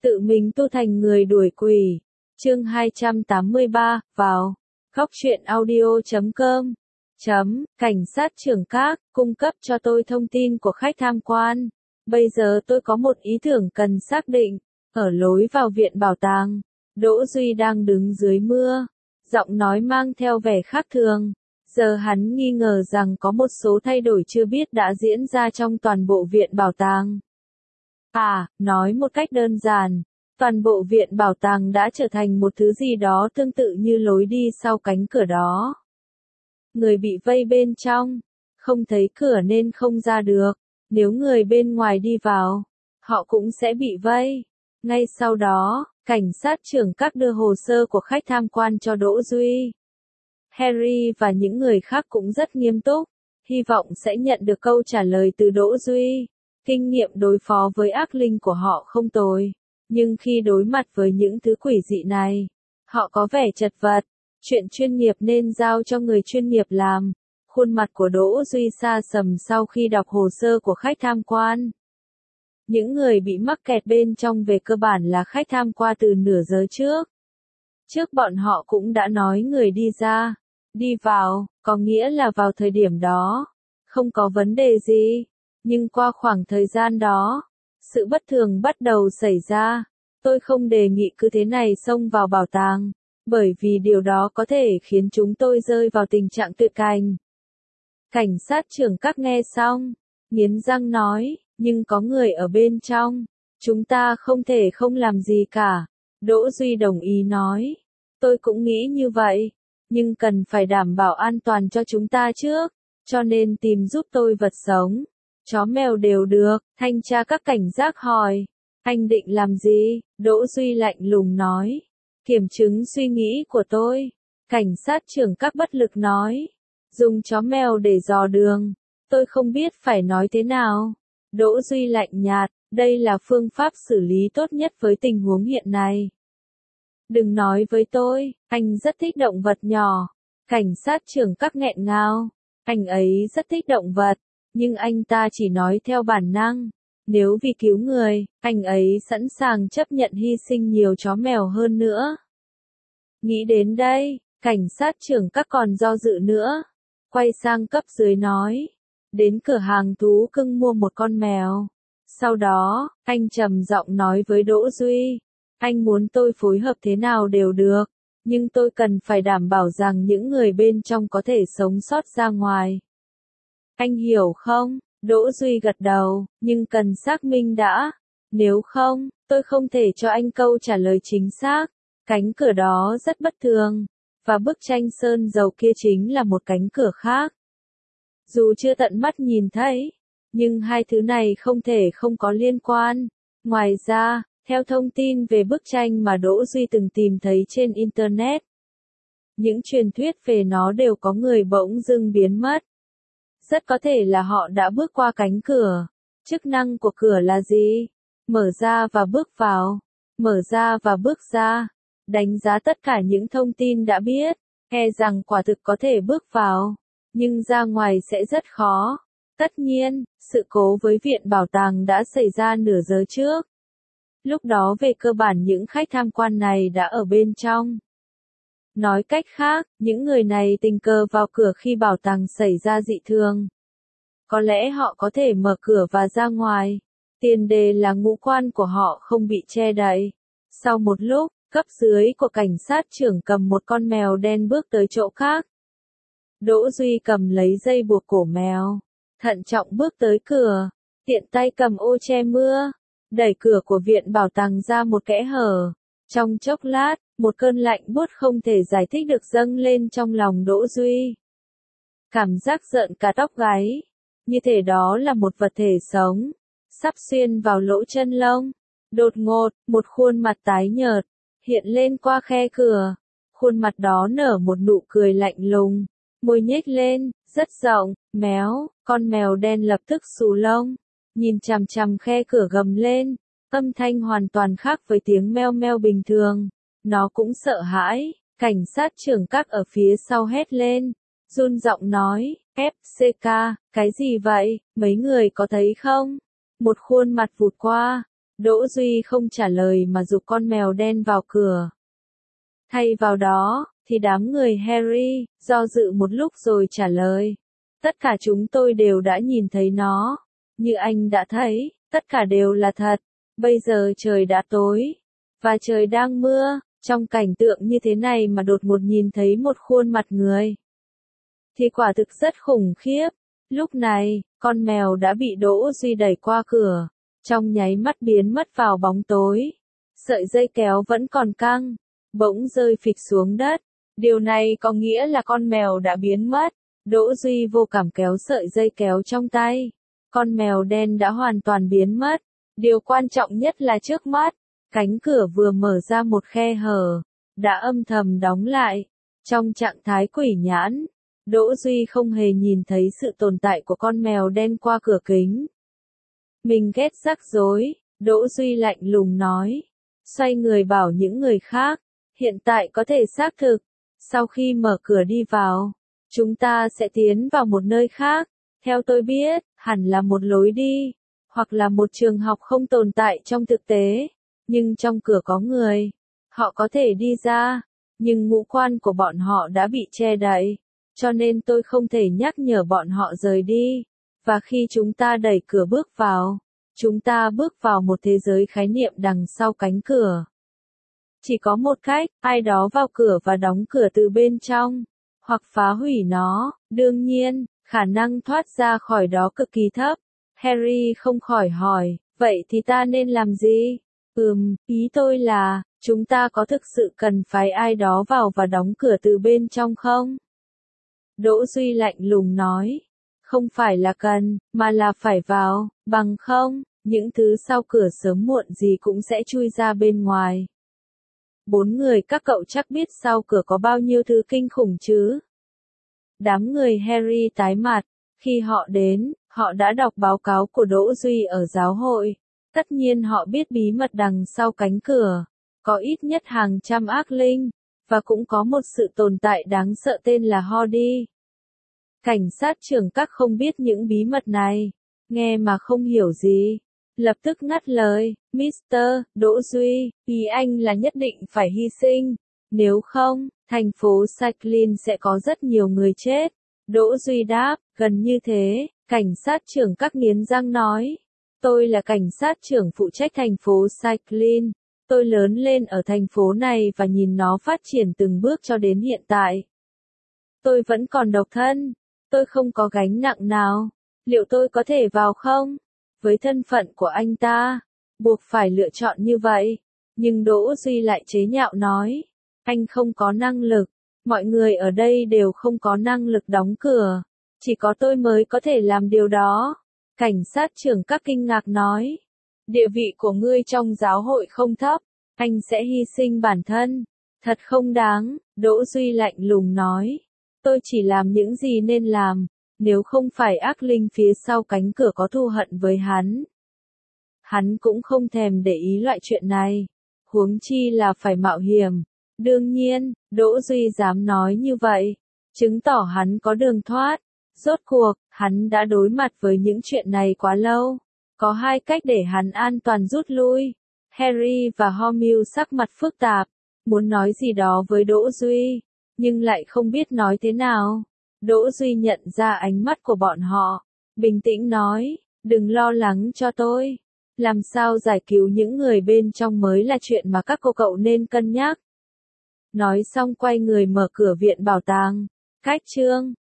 Tự mình tu thành người đuổi quỷ. Chương 283, vào. Góc truyện audio.com. Cảnh sát trưởng các, cung cấp cho tôi thông tin của khách tham quan. Bây giờ tôi có một ý tưởng cần xác định. Ở lối vào viện bảo tàng, Đỗ Duy đang đứng dưới mưa. Giọng nói mang theo vẻ khác thường. Giờ hắn nghi ngờ rằng có một số thay đổi chưa biết đã diễn ra trong toàn bộ viện bảo tàng. Nói một cách đơn giản, toàn bộ viện bảo tàng đã trở thành một thứ gì đó tương tự như lối đi sau cánh cửa đó. Người bị vây bên trong, không thấy cửa nên không ra được. Nếu người bên ngoài đi vào, họ cũng sẽ bị vây. Ngay sau đó, cảnh sát trưởng các đưa hồ sơ của khách tham quan cho Đỗ Duy. Harry và những người khác cũng rất nghiêm túc, hy vọng sẽ nhận được câu trả lời từ Đỗ Duy. Kinh nghiệm đối phó với ác linh của họ không tồi, nhưng khi đối mặt với những thứ quỷ dị này, họ có vẻ chật vật. Chuyện chuyên nghiệp nên giao cho người chuyên nghiệp làm. Khuôn mặt của Đỗ Duy sa sầm sau khi đọc hồ sơ của khách tham quan. Những người bị mắc kẹt bên trong về cơ bản là khách tham quan từ nửa giờ trước. Trước bọn họ cũng đã nói người đi ra, đi vào, có nghĩa là vào thời điểm đó. Không có vấn đề gì. Nhưng qua khoảng thời gian đó, sự bất thường bắt đầu xảy ra. Tôi không đề nghị cứ thế này xông vào bảo tàng, bởi vì điều đó có thể khiến chúng tôi rơi vào tình trạng tuyệt cảnh. Cảnh sát trưởng các nghe xong, nghiến răng nói, nhưng có người ở bên trong, chúng ta không thể không làm gì cả. Đỗ Duy đồng ý nói, tôi cũng nghĩ như vậy, nhưng cần phải đảm bảo an toàn cho chúng ta trước, cho nên tìm giúp tôi vật sống. Chó mèo đều được, thanh tra các cảnh giác hỏi. Anh định làm gì? Đỗ Duy lạnh lùng nói. Kiểm chứng suy nghĩ của tôi. Cảnh sát trưởng các bất lực nói. Dùng chó mèo để dò đường. Tôi không biết phải nói thế nào. Đỗ Duy lạnh nhạt, đây là phương pháp xử lý tốt nhất với tình huống hiện nay. Đừng nói với tôi, anh rất thích động vật nhỏ. Cảnh sát trưởng các nghẹn ngào. Anh ấy rất thích động vật. Nhưng anh ta chỉ nói theo bản năng. Nếu vì cứu người, anh ấy sẵn sàng chấp nhận hy sinh nhiều chó mèo hơn nữa. Nghĩ đến đây, cảnh sát trưởng các còn do dự nữa. Quay sang cấp dưới nói. Đến cửa hàng thú cưng mua một con mèo. Sau đó, anh trầm giọng nói với Đỗ Duy. Anh muốn tôi phối hợp thế nào đều được. Nhưng tôi cần phải đảm bảo rằng những người bên trong có thể sống sót ra ngoài. Anh hiểu không? Đỗ Duy gật đầu, nhưng cần xác minh đã. Nếu không, tôi không thể cho anh câu trả lời chính xác. Cánh cửa đó rất bất thường, và bức tranh sơn dầu kia chính là một cánh cửa khác. Dù chưa tận mắt nhìn thấy, nhưng hai thứ này không thể không có liên quan. Ngoài ra, theo thông tin về bức tranh mà Đỗ Duy từng tìm thấy trên Internet, những truyền thuyết về nó đều có người bỗng dưng biến mất. Rất có thể là họ đã bước qua cánh cửa. Chức năng của cửa là gì? Mở ra và bước vào. Mở ra và bước ra. Đánh giá tất cả những thông tin đã biết. E rằng quả thực có thể bước vào. Nhưng ra ngoài sẽ rất khó. Tất nhiên, sự cố với viện bảo tàng đã xảy ra nửa giờ trước. Lúc đó về cơ bản những khách tham quan này đã ở bên trong. Nói cách khác, những người này tình cờ vào cửa khi bảo tàng xảy ra dị thường. Có lẽ họ có thể mở cửa và ra ngoài. Tiền đề là ngũ quan của họ không bị che đậy. Sau một lúc, cấp dưới của cảnh sát trưởng cầm một con mèo đen bước tới chỗ khác. Đỗ Duy cầm lấy dây buộc cổ mèo. Thận trọng bước tới cửa. Tiện tay cầm ô che mưa. Đẩy cửa của viện bảo tàng ra một kẽ hở. Trong chốc lát, một cơn lạnh buốt không thể giải thích được dâng lên trong lòng Đỗ Duy. Cảm giác rợn cả tóc gáy. Như thể đó là một vật thể sống. Sắp xuyên vào lỗ chân lông. Đột ngột, một khuôn mặt tái nhợt. Hiện lên qua khe cửa. Khuôn mặt đó nở một nụ cười lạnh lùng. Môi nhếch lên, rất rộng, méo. Con mèo đen lập tức xù lông. Nhìn chằm chằm khe cửa gầm lên. Âm thanh hoàn toàn khác với tiếng meo meo bình thường. Nó cũng sợ hãi. Cảnh sát trưởng các ở phía sau hét lên. Run giọng nói, FCK, cái gì vậy, mấy người có thấy không? Một khuôn mặt vụt qua. Đỗ Duy không trả lời mà giục con mèo đen vào cửa. Thay vào đó, thì đám người Harry, do dự một lúc rồi trả lời. Tất cả chúng tôi đều đã nhìn thấy nó. Như anh đã thấy, tất cả đều là thật. Bây giờ trời đã tối, và trời đang mưa, trong cảnh tượng như thế này mà đột ngột nhìn thấy một khuôn mặt người. Thì quả thực rất khủng khiếp. Lúc này, con mèo đã bị Đỗ Duy đẩy qua cửa, trong nháy mắt biến mất vào bóng tối. Sợi dây kéo vẫn còn căng, bỗng rơi phịch xuống đất. Điều này có nghĩa là con mèo đã biến mất. Đỗ Duy vô cảm kéo sợi dây kéo trong tay. Con mèo đen đã hoàn toàn biến mất. Điều quan trọng nhất là trước mắt, cánh cửa vừa mở ra một khe hở, đã âm thầm đóng lại. Trong trạng thái quỷ nhãn, Đỗ Duy không hề nhìn thấy sự tồn tại của con mèo đen qua cửa kính. Mình ghét rắc rối, Đỗ Duy lạnh lùng nói. Xoay người bảo những người khác, hiện tại có thể xác thực, sau khi mở cửa đi vào, chúng ta sẽ tiến vào một nơi khác. Theo tôi biết, hẳn là một lối đi, hoặc là một trường học không tồn tại trong thực tế. Nhưng trong cửa có người, họ có thể đi ra, nhưng ngũ quan của bọn họ đã bị che đậy, cho nên tôi không thể nhắc nhở bọn họ rời đi. Và khi chúng ta đẩy cửa bước vào, chúng ta bước vào một thế giới khái niệm đằng sau cánh cửa. Chỉ có một cách, ai đó vào cửa và đóng cửa từ bên trong, hoặc phá hủy nó. Đương nhiên, khả năng thoát ra khỏi đó cực kỳ thấp. Harry không khỏi hỏi, vậy thì ta nên làm gì? Ý tôi là, chúng ta có thực sự cần phải ai đó vào và đóng cửa từ bên trong không? Đỗ Duy lạnh lùng nói, không phải là cần, mà là phải vào, bằng không, những thứ sau cửa sớm muộn gì cũng sẽ chui ra bên ngoài. 4 người các cậu chắc biết sau cửa có bao nhiêu thứ kinh khủng chứ? Đám người Harry tái mặt, khi họ đến, họ đã đọc báo cáo của Đỗ Duy ở giáo hội. Tất nhiên họ biết bí mật đằng sau cánh cửa, có ít nhất hàng trăm ác linh, và cũng có một sự tồn tại đáng sợ tên là Hardy. Cảnh sát trưởng các không biết những bí mật này, nghe mà không hiểu gì. Lập tức ngắt lời, Mr. Đỗ Duy, ý anh là nhất định phải hy sinh, nếu không, thành phố Sacklin sẽ có rất nhiều người chết. Đỗ Duy đáp, gần như thế, cảnh sát trưởng các nghiến răng nói. Tôi là cảnh sát trưởng phụ trách thành phố Sacklin. Tôi lớn lên ở thành phố này và nhìn nó phát triển từng bước cho đến hiện tại. Tôi vẫn còn độc thân. Tôi không có gánh nặng nào. Liệu tôi có thể vào không? Với thân phận của anh ta, buộc phải lựa chọn như vậy. Nhưng Đỗ Duy lại chế nhạo nói. Anh không có năng lực. Mọi người ở đây đều không có năng lực đóng cửa. Chỉ có tôi mới có thể làm điều đó. Cảnh sát trưởng các kinh ngạc nói. Địa vị của ngươi trong giáo hội không thấp. Anh sẽ hy sinh bản thân. Thật không đáng. Đỗ Duy lạnh lùng nói. Tôi chỉ làm những gì nên làm. Nếu không phải ác linh phía sau cánh cửa có thù hận với hắn. Hắn cũng không thèm để ý loại chuyện này. Huống chi là phải mạo hiểm. Đương nhiên, Đỗ Duy dám nói như vậy. Chứng tỏ hắn có đường thoát. Rốt cuộc, hắn đã đối mặt với những chuyện này quá lâu. Có hai cách để hắn an toàn rút lui. Harry và Hermione sắc mặt phức tạp, muốn nói gì đó với Đỗ Duy, nhưng lại không biết nói thế nào. Đỗ Duy nhận ra ánh mắt của bọn họ, bình tĩnh nói, đừng lo lắng cho tôi. Làm sao giải cứu những người bên trong mới là chuyện mà các cậu nên cân nhắc. Nói xong quay người mở cửa viện bảo tàng. Cách chương